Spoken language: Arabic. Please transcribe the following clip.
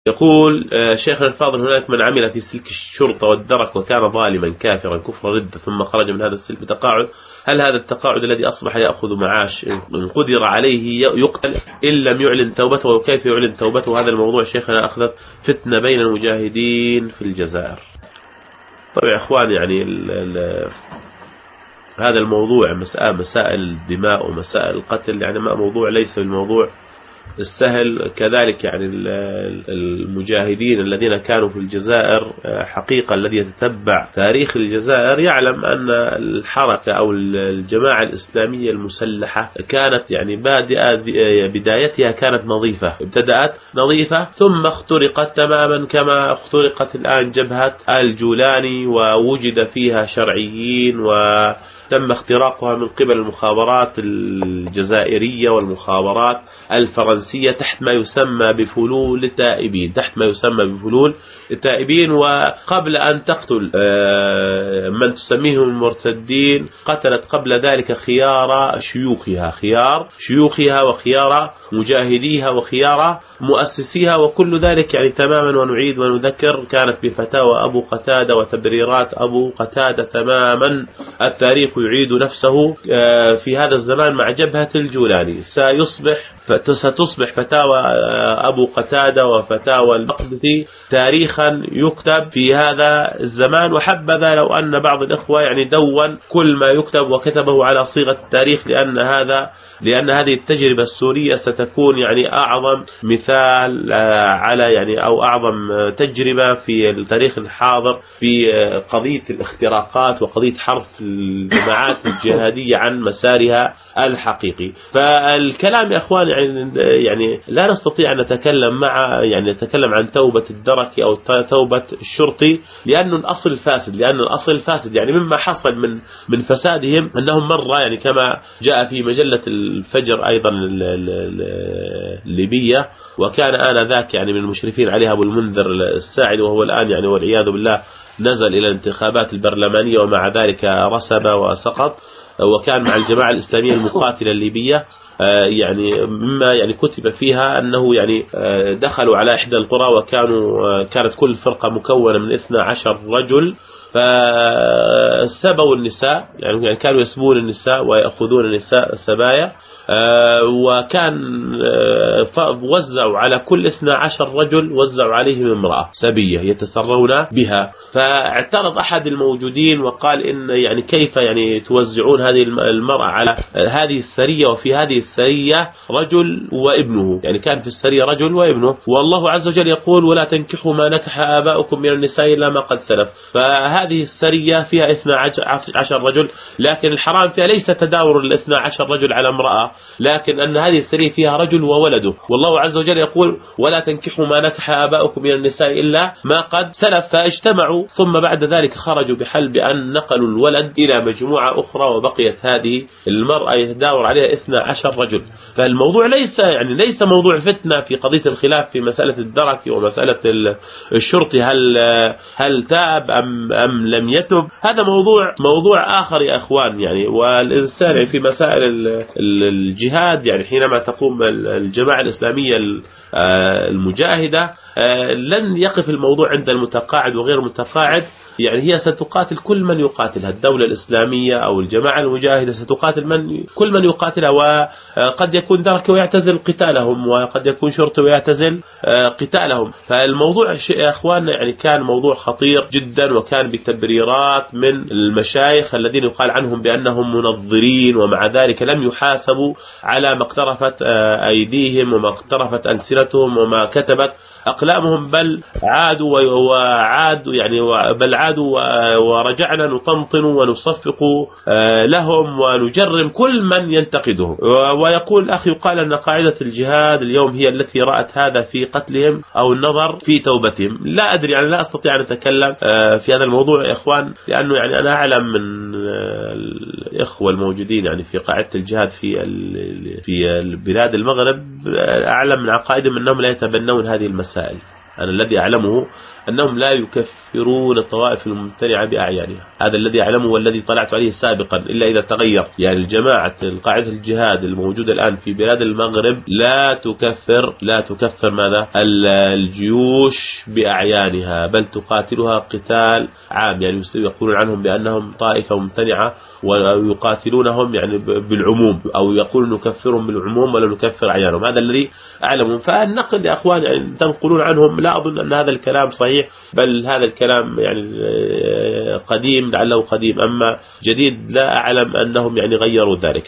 يقول شيخنا الفاضل، هناك من عمل في سلك الشرطة والدرك وكان ظالما كافرا كفر ردة ثم خرج من هذا السلك بتقاعد، هل هذا التقاعد الذي أصبح يأخذ معاش إن قدر عليه يقتل إن لم يعلن توبته، وكيف يعلن توبته؟ هذا الموضوع شيخنا أخذت فتنة بين المجاهدين في الجزائر. طبعا يا إخوان، يعني هذا الموضوع مسائل الدماء ومسائل القتل، يعني ما موضوع ليس بالموضوع السهل. كذلك يعني المجاهدين الذين كانوا في الجزائر حقيقة، الذي يتتبع تاريخ الجزائر يعلم أن الحركة أو الجماعة الإسلامية المسلحة كانت يعني بدايتها كانت نظيفة، ابتدأت نظيفة ثم اخترقت تماما كما اخترقت الآن جبهة الجولاني، ووجد فيها شرعيين تم اختراقها من قبل المخابرات الجزائرية والمخابرات الفرنسية تحت ما يسمى بفلول التائبين. وقبل أن تقتل من تسميهم المرتدين، قتلت قبل ذلك خيار شيوخها وخيار مجاهديها وخيار مؤسسيها، وكل ذلك يعني تماما. ونعيد ونذكر، كانت بفتاوى أبو قتادة وتبريرات أبو قتادة تماما. التاريخ يعيد نفسه في هذا الزمان مع جبهة الجولاني. ستصبح فتاوى أبو قتادة وفتاوى المقدسي تاريخا يكتب في هذا الزمان. وحبذا لو أن بعض الإخوة يعني دون كل ما يكتب وكتبه على صيغة التاريخ، لأن هذه التجربة السورية ستكون يعني أعظم مثال على يعني أو أعظم تجربة في التاريخ الحاضر في قضية الاختراقات وقضية حرف الجماعات الجهادية عن مسارها الحقيقي. فالكلام يا إخوان يعني لا نستطيع أن نتكلم نتكلم عن توبة الدركي أو توبة الشرطي، لأن الأصل فاسد. يعني مما حصل من فسادهم أنهم مرة، يعني كما جاء في مجلة الفجر أيضا الليبية، وكان آنذاك يعني من المشرفين عليها أبو المنذر الساعد، وهو الآن يعني والعياذ بالله نزل إلى الانتخابات البرلمانية، ومع ذلك رسب وسقط، وكان مع الجماعة الإسلامية المقاتلة الليبية. يعني مما يعني كتب فيها أنه يعني دخلوا على إحدى القرى، كانت كل فرقة مكونة من 12 رجل، فسبوا النساء، يعني كانوا يسبون النساء ويأخذون النساء سبايا، وكان وزعوا على كل 12 رجل وزعوا عليهم امرأة سبية يتسرون بها. فاعترض أحد الموجودين وقال إن يعني كيف يعني توزعون هذه المرأة على هذه السرية، وفي هذه السرية رجل وابنه، يعني كان في السرية رجل وابنه، والله عز وجل يقول ولا تنكحوا ما نكح آباؤكم من النساء إلا ما قد سلف. فهذه السرية فيها 12 رجل، لكن الحرام فيها ليس تداور 12 رجل على امرأة، لكن أن هذه السرية فيها رجل وولده، والله عز وجل يقول ولا تنكحوا ما نكح آباؤكم من النساء إلا ما قد سلف. فاجتمعوا، ثم بعد ذلك خرجوا بحل بأن نقلوا الولد إلى مجموعة أخرى، وبقيت هذه المرأة يتداور عليها 12 رجل. فالموضوع ليس موضوع فتنة في قضية الخلاف في مسألة الدرك ومسألة الشرطي، هل تاب أم لم يتب. هذا موضوع آخر يا أخوان. يعني والإنسان في مسائل الجهاد، يعني حينما تقوم الجماعة الإسلامية المجاهدة لن يقف الموضوع عند المتقاعد وغير المتقاعد، يعني هي ستقاتل كل من يقاتلها. الدولة الإسلامية أو الجماعة المجاهدة ستقاتل كل من يقاتلها، وقد يكون دركي ويعتزل قتالهم، وقد يكون شرطي ويعتزل قتالهم. فالموضوع يا أخواننا يعني كان موضوع خطير جدا، وكان بتبريرات من المشايخ الذين يقال عنهم بأنهم منظرين، ومع ذلك لم يحاسبوا على ما اقترفت أيديهم وما اقترفت ألسنتهم وما كتبت أقلامهم، بل عادوا ورجعنا نطنطن ونصفق لهم ونجرم كل من ينتقدهم. ويقول أخي، يقال أن قاعدة الجهاد اليوم هي التي رأت هذا في قتلهم أو النظر في توبتهم. لا أدري، يعني لا أستطيع أن أتكلم في هذا الموضوع يا إخوان، لأنه يعني أنا أعلم من الإخوة الموجودين يعني في قاعدة الجهاد في بلاد المغرب، أعلم من عقائدهم أنهم لا يتبنون هذه المسائل. أنا الذي أعلمه أنهم لا يكفرون الطوائف الممتنعة بأعيانها، هذا الذي أعلمه والذي طلعت عليه سابقا، إلا إذا تغير. يعني الجماعة القاعدة الجهاد الموجودة الآن في بلاد المغرب لا تكفر ماذا؟ الجيوش بأعيانها، بل تقاتلها قتال عام. يعني يقولون عنهم بأنهم طائفة ممتنعة ويقاتلونهم يعني بالعموم، أو يقول نكفرهم بالعموم ولا نكفر أعيانهم، هذا الذي أعلمه. فالنقل يا أخوان يعني تنقلون عنهم، لا أظن أن هذا الكلام صحيح، بل هذا الكلام يعني قديم، لعله قديم، أما جديد لا أعلم أنهم يعني غيروا ذلك.